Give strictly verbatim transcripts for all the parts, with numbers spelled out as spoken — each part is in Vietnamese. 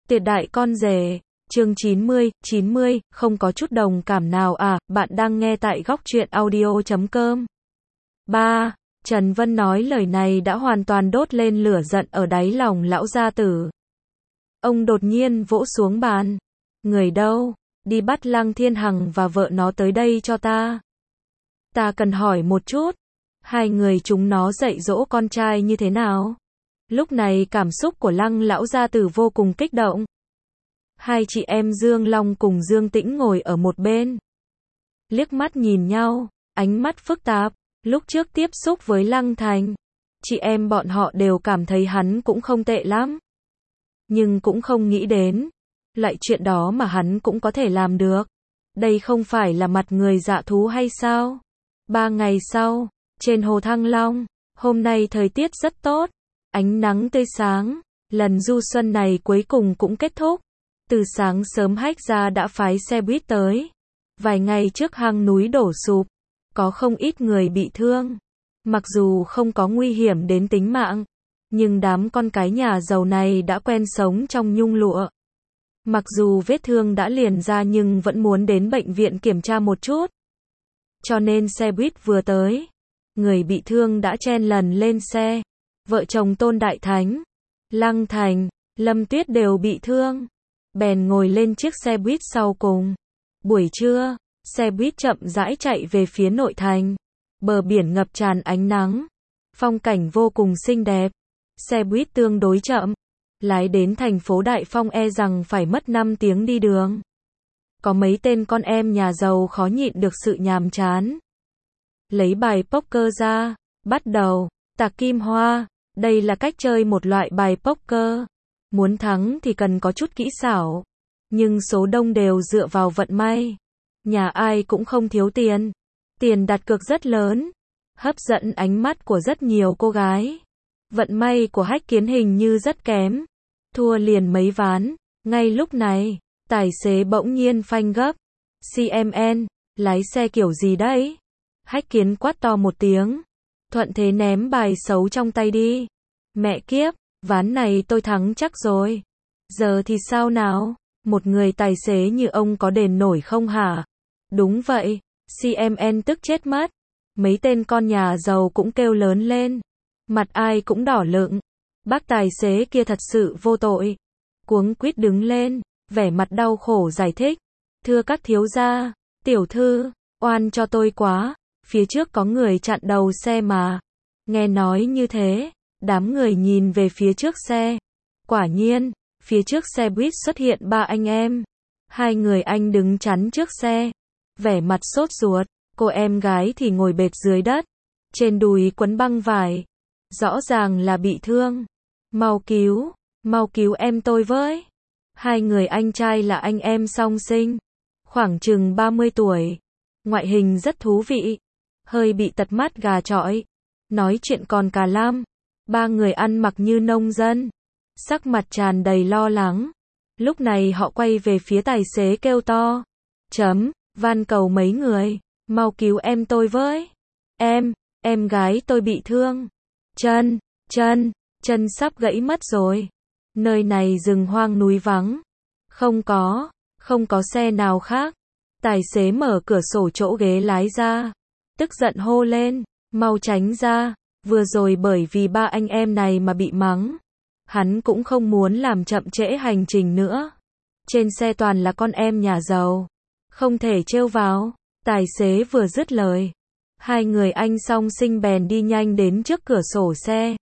Tuyệt đại con rể, chương chín mươi, chín mươi, không có chút đồng cảm nào à, bạn đang nghe tại góc truyện audio chấm com. ba. Trần Vân nói lời này đã hoàn toàn đốt lên lửa giận ở đáy lòng lão gia tử. Ông đột nhiên vỗ xuống bàn. Người đâu? Đi bắt Lăng Thiên Hằng và vợ nó tới đây cho ta. Ta cần hỏi một chút. Hai người chúng nó dạy dỗ con trai như thế nào? Lúc này cảm xúc của Lăng lão gia tử vô cùng kích động. Hai chị em Dương Long cùng Dương Tĩnh ngồi ở một bên. Liếc mắt nhìn nhau, ánh mắt phức tạp. Lúc trước tiếp xúc với Lăng Thành, chị em bọn họ đều cảm thấy hắn cũng không tệ lắm. Nhưng cũng không nghĩ đến, loại chuyện đó mà hắn cũng có thể làm được. Đây không phải là mặt người dạ thú hay sao? Ba ngày sau, trên hồ Thăng Long, hôm nay thời tiết rất tốt, ánh nắng tươi sáng, lần du xuân này cuối cùng cũng kết thúc. Từ sáng sớm Hách gia đã phái xe buýt tới. Vài ngày trước hang núi đổ sụp, có không ít người bị thương. Mặc dù không có nguy hiểm đến tính mạng, nhưng đám con cái nhà giàu này đã quen sống trong nhung lụa. Mặc dù vết thương đã liền ra nhưng vẫn muốn đến bệnh viện kiểm tra một chút. Cho nên xe buýt vừa tới, người bị thương đã chen lần lên xe. Vợ chồng Tôn Đại Thánh, Lăng Thành, Lâm Tuyết đều bị thương. Bèn ngồi lên chiếc xe buýt sau cùng. Buổi trưa, xe buýt chậm rãi chạy về phía nội thành. Bờ biển ngập tràn ánh nắng. Phong cảnh vô cùng xinh đẹp. Xe buýt tương đối chậm. Lái đến thành phố Đại Phong e rằng phải mất năm tiếng đi đường. Có mấy tên con em nhà giàu khó nhịn được sự nhàm chán. Lấy bài poker ra, bắt đầu, tạc kim hoa. Đây là cách chơi một loại bài poker. Muốn thắng thì cần có chút kỹ xảo. Nhưng số đông đều dựa vào vận may. Nhà ai cũng không thiếu tiền. Tiền đặt cược rất lớn. Hấp dẫn ánh mắt của rất nhiều cô gái. Vận may của Hách Kiến hình như rất kém. Thua liền mấy ván. Ngay lúc này, tài xế bỗng nhiên phanh gấp. xê em en, lái xe kiểu gì đấy? Hách Kiến quát to một tiếng. Thuận thế ném bài xấu trong tay đi. Mẹ kiếp, ván này tôi thắng chắc rồi. Giờ thì sao nào? Một người tài xế như ông có đền nổi không hả? Đúng vậy, xê em en tức chết mất. Mấy tên con nhà giàu cũng kêu lớn lên. Mặt ai cũng đỏ lựng. Bác tài xế kia thật sự vô tội. Cuống quýt đứng lên, vẻ mặt đau khổ giải thích. Thưa các thiếu gia, tiểu thư, oan cho tôi quá. Phía trước có người chặn đầu xe mà. Nghe nói như thế, đám người nhìn về phía trước xe. Quả nhiên, phía trước xe buýt xuất hiện ba anh em. Hai người anh đứng chắn trước xe. Vẻ mặt sốt ruột, cô em gái thì ngồi bệt dưới đất. Trên đùi quấn băng vải. Rõ ràng là bị thương. Mau cứu, mau cứu em tôi với. Hai người anh trai là anh em song sinh. Khoảng chừng ba mươi tuổi. Ngoại hình rất thú vị. Hơi bị tật mắt gà chọi. Nói chuyện còn cà lam. Ba người ăn mặc như nông dân. Sắc mặt tràn đầy lo lắng. Lúc này họ quay về phía tài xế kêu to. Chấm, van cầu mấy người. Mau cứu em tôi với. Em, em gái tôi bị thương. Chân, chân, chân sắp gãy mất rồi. Nơi này rừng hoang núi vắng. Không có, không có xe nào khác. Tài xế mở cửa sổ chỗ ghế lái ra. Tức giận hô lên. Mau tránh ra. Vừa rồi bởi vì ba anh em này mà bị mắng. Hắn cũng không muốn làm chậm trễ hành trình nữa. Trên xe toàn là con em nhà giàu. Không thể trêu vào. Tài xế vừa dứt lời. Hai người anh song sinh bèn đi nhanh đến trước cửa sổ xe.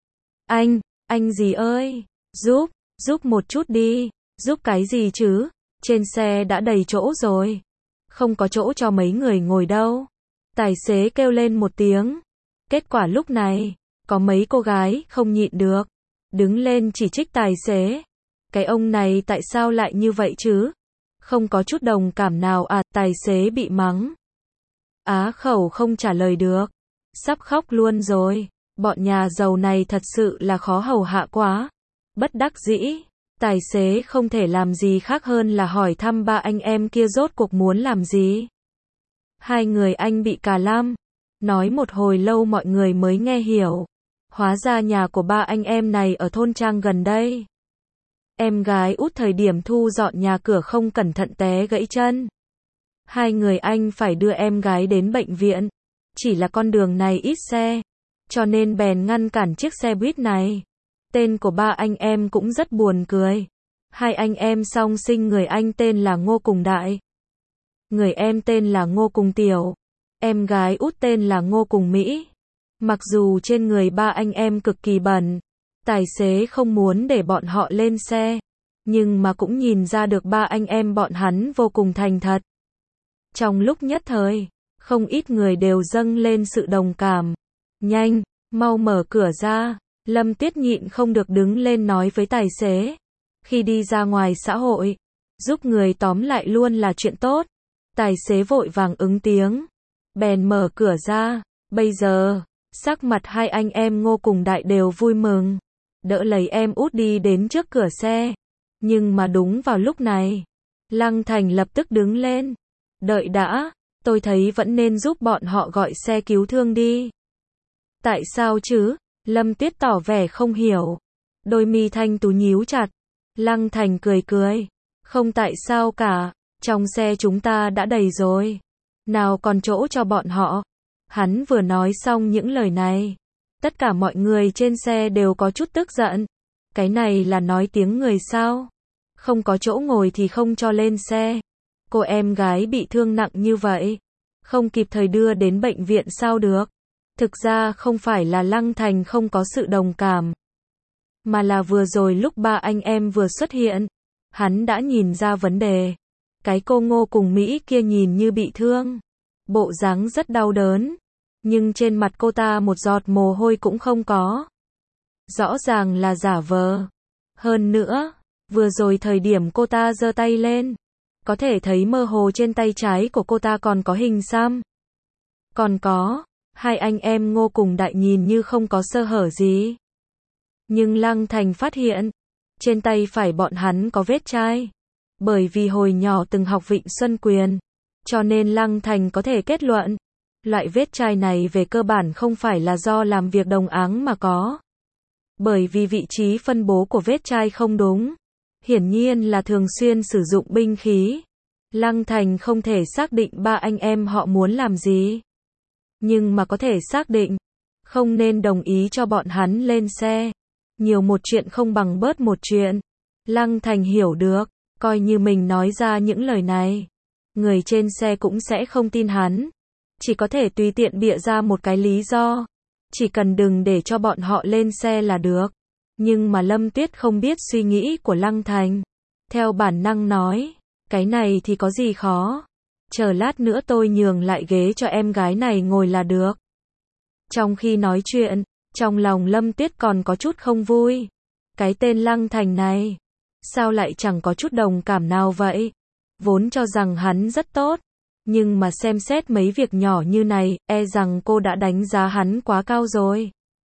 Anh, anh gì ơi? Giúp, giúp một chút đi. Giúp cái gì chứ? Trên xe đã đầy chỗ rồi. Không có chỗ cho mấy người ngồi đâu. Tài xế kêu lên một tiếng. Kết quả lúc này, có mấy cô gái không nhịn được. Đứng lên chỉ trích tài xế. Cái ông này tại sao lại như vậy chứ? Không có chút đồng cảm nào à? Tài xế bị mắng. Á khẩu không trả lời được. Sắp khóc luôn rồi. Bọn nhà giàu này thật sự là khó hầu hạ quá. Bất đắc dĩ. Tài xế không thể làm gì khác hơn là hỏi thăm ba anh em kia rốt cuộc muốn làm gì. Hai người anh bị cà lam. Nói một hồi lâu mọi người mới nghe hiểu. Hóa ra nhà của ba anh em này ở thôn trang gần đây. Em gái út thời điểm thu dọn nhà cửa không cẩn thận té gãy chân. Hai người anh phải đưa em gái đến bệnh viện. Chỉ là con đường này ít xe, cho nên bèn ngăn cản chiếc xe buýt này. Tên của ba anh em cũng rất buồn cười. Hai anh em song sinh, người anh tên là Ngô Cùng Đại, người em tên là Ngô Cùng Tiểu, em gái út tên là Ngô Cùng Mỹ. Mặc dù trên người ba anh em cực kỳ bẩn, tài xế không muốn để bọn họ lên xe, nhưng mà cũng nhìn ra được ba anh em bọn hắn vô cùng thành thật. Trong lúc nhất thời, không ít người đều dâng lên sự đồng cảm. Nhanh, mau mở cửa ra. Lâm Tuyết nhịn không được đứng lên nói với tài xế. Khi đi ra ngoài xã hội, giúp người tóm lại luôn là chuyện tốt. Tài xế vội vàng ứng tiếng, bèn mở cửa ra. Bây giờ, sắc mặt hai anh em Ngô Cùng Đại đều vui mừng, đỡ lấy em út đi đến trước cửa xe. Nhưng mà đúng vào lúc này, Lăng Thành lập tức đứng lên. Đợi đã, tôi thấy vẫn nên giúp bọn họ gọi xe cứu thương đi. Tại sao chứ? Lâm Tuyết tỏ vẻ không hiểu. Đôi mi thanh tú nhíu chặt. Lăng Thành cười cười. Không tại sao cả, trong xe chúng ta đã đầy rồi. Nào còn chỗ cho bọn họ. Hắn vừa nói xong những lời này, tất cả mọi người trên xe đều có chút tức giận. Cái này là nói tiếng người sao? Không có chỗ ngồi thì không cho lên xe. Cô em gái bị thương nặng như vậy, không kịp thời đưa đến bệnh viện sao được? Thực ra không phải là Lăng Thành không có sự đồng cảm, mà là vừa rồi lúc ba anh em vừa xuất hiện, hắn đã nhìn ra vấn đề. Cái cô Ngô Cùng Mỹ kia nhìn như bị thương, bộ dáng rất đau đớn, nhưng trên mặt cô ta một giọt mồ hôi cũng không có. Rõ ràng là giả vờ. Hơn nữa, vừa rồi thời điểm cô ta giơ tay lên, có thể thấy mơ hồ trên tay trái của cô ta còn có hình xăm. Còn có, hai anh em Ngô Cùng Đại nhìn như không có sơ hở gì. Nhưng Lăng Thành phát hiện, trên tay phải bọn hắn có vết chai. Bởi vì hồi nhỏ từng học Vịnh Xuân Quyền, cho nên Lăng Thành có thể kết luận, loại vết chai này về cơ bản không phải là do làm việc đồng áng mà có. Bởi vì vị trí phân bố của vết chai không đúng. Hiển nhiên là thường xuyên sử dụng binh khí. Lăng Thành không thể xác định ba anh em họ muốn làm gì, nhưng mà có thể xác định, không nên đồng ý cho bọn hắn lên xe. Nhiều một chuyện không bằng bớt một chuyện. Lăng Thành hiểu được, coi như mình nói ra những lời này, người trên xe cũng sẽ không tin hắn. Chỉ có thể tùy tiện bịa ra một cái lý do. Chỉ cần đừng để cho bọn họ lên xe là được. Nhưng mà Lâm Tuyết không biết suy nghĩ của Lăng Thành. Theo bản năng nói, cái này thì có gì khó. Chờ lát nữa tôi nhường lại ghế cho em gái này ngồi là được. Trong khi nói chuyện, trong lòng Lâm Tuyết còn có chút không vui. Cái tên Lăng Thành này, sao lại chẳng có chút đồng cảm nào vậy? Vốn cho rằng hắn rất tốt, nhưng mà xem xét mấy việc nhỏ như này, e rằng cô đã đánh giá hắn quá cao rồi.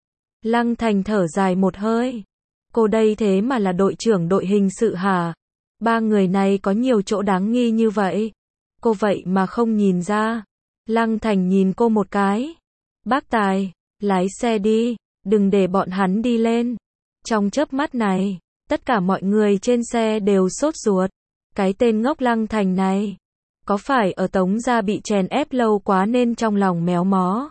Lăng Thành thở dài một hơi. Cô đây thế mà là đội trưởng đội hình sự hả? Ba người này có nhiều chỗ đáng nghi như vậy. Cô vậy mà không nhìn ra. Lăng Thành nhìn cô một cái. Bác Tài, lái xe đi, đừng để bọn hắn đi lên. Trong chớp mắt này, tất cả mọi người trên xe đều sốt ruột. Cái tên ngốc Lăng Thành này, có phải ở Tống gia bị chèn ép lâu quá nên trong lòng méo mó?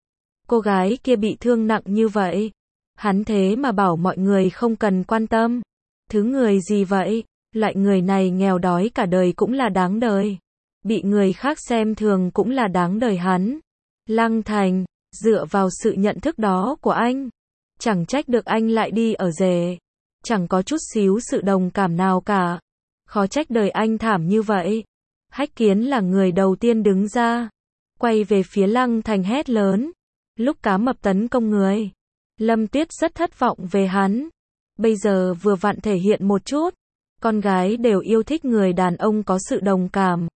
Cô gái kia bị thương nặng như vậy, hắn thế mà bảo mọi người không cần quan tâm. Thứ người gì vậy? Loại người này nghèo đói cả đời cũng là đáng đời. Bị người khác xem thường cũng là đáng đời hắn. Lăng Thành, dựa vào sự nhận thức đó của anh, chẳng trách được anh lại đi ở rể. Chẳng có chút xíu sự đồng cảm nào cả. Khó trách đời anh thảm như vậy. Hách Kiến là người đầu tiên đứng ra, quay về phía Lăng Thành hét lớn. Lúc cá mập tấn công người, Lâm Tuyết rất thất vọng về hắn. Bây giờ vừa vặn thể hiện một chút. Con gái đều yêu thích người đàn ông có sự đồng cảm.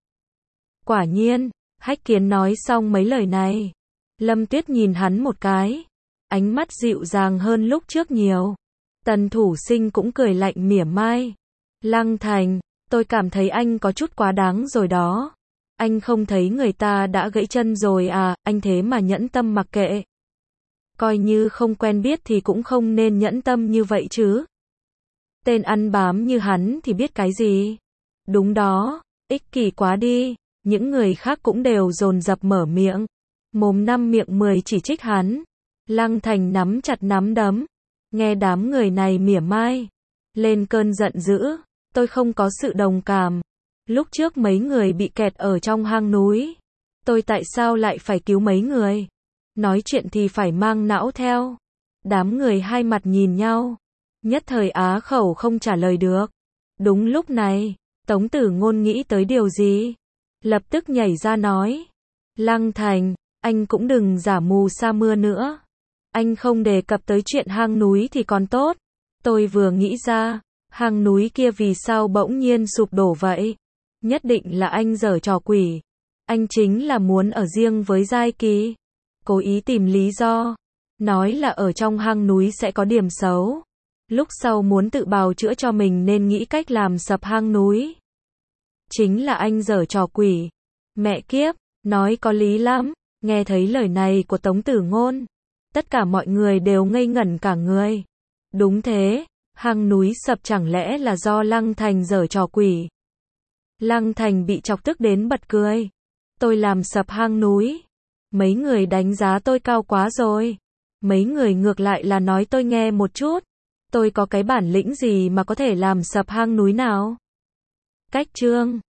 Quả nhiên, Hách Kiến nói xong mấy lời này, Lâm Tuyết nhìn hắn một cái, ánh mắt dịu dàng hơn lúc trước nhiều. Tần Thủ Sinh cũng cười lạnh mỉa mai. Lăng Thành, tôi cảm thấy anh có chút quá đáng rồi đó. Anh không thấy người ta đã gãy chân rồi à, anh thế mà nhẫn tâm mặc kệ. Coi như không quen biết thì cũng không nên nhẫn tâm như vậy chứ. Tên ăn bám như hắn thì biết cái gì? Đúng đó, ích kỷ quá đi. Những người khác cũng đều dồn dập mở miệng. Mồm năm miệng mười chỉ trích hắn. Lăng Thành nắm chặt nắm đấm. Nghe đám người này mỉa mai. Lên cơn giận dữ. Tôi không có sự đồng cảm. Lúc trước mấy người bị kẹt ở trong hang núi. Tôi tại sao lại phải cứu mấy người? Nói chuyện thì phải mang não theo. Đám người hai mặt nhìn nhau. Nhất thời á khẩu không trả lời được. Đúng lúc này, Tống Tử Ngôn nghĩ tới điều gì? Lập tức nhảy ra nói. Lăng Thành, anh cũng đừng giả mù sa mưa nữa. Anh không đề cập tới chuyện hang núi thì còn tốt. Tôi vừa nghĩ ra, hang núi kia vì sao bỗng nhiên sụp đổ vậy? Nhất định là anh giở trò quỷ. Anh chính là muốn ở riêng với Giai Kỳ. Cố ý tìm lý do. Nói là ở trong hang núi sẽ có điểm xấu. Lúc sau muốn tự bào chữa cho mình nên nghĩ cách làm sập hang núi. Chính là anh giở trò quỷ. Mẹ kiếp, nói có lý lắm. Nghe thấy lời này của Tống Tử Ngôn. Tất cả mọi người đều ngây ngẩn cả người. Đúng thế, hang núi sập chẳng lẽ là do Lăng Thành giở trò quỷ. Lăng Thành bị chọc tức đến bật cười. Tôi làm sập hang núi. Mấy người đánh giá tôi cao quá rồi. Mấy người ngược lại là nói tôi nghe một chút. Tôi có cái bản lĩnh gì mà có thể làm sập hang núi nào? Cách chương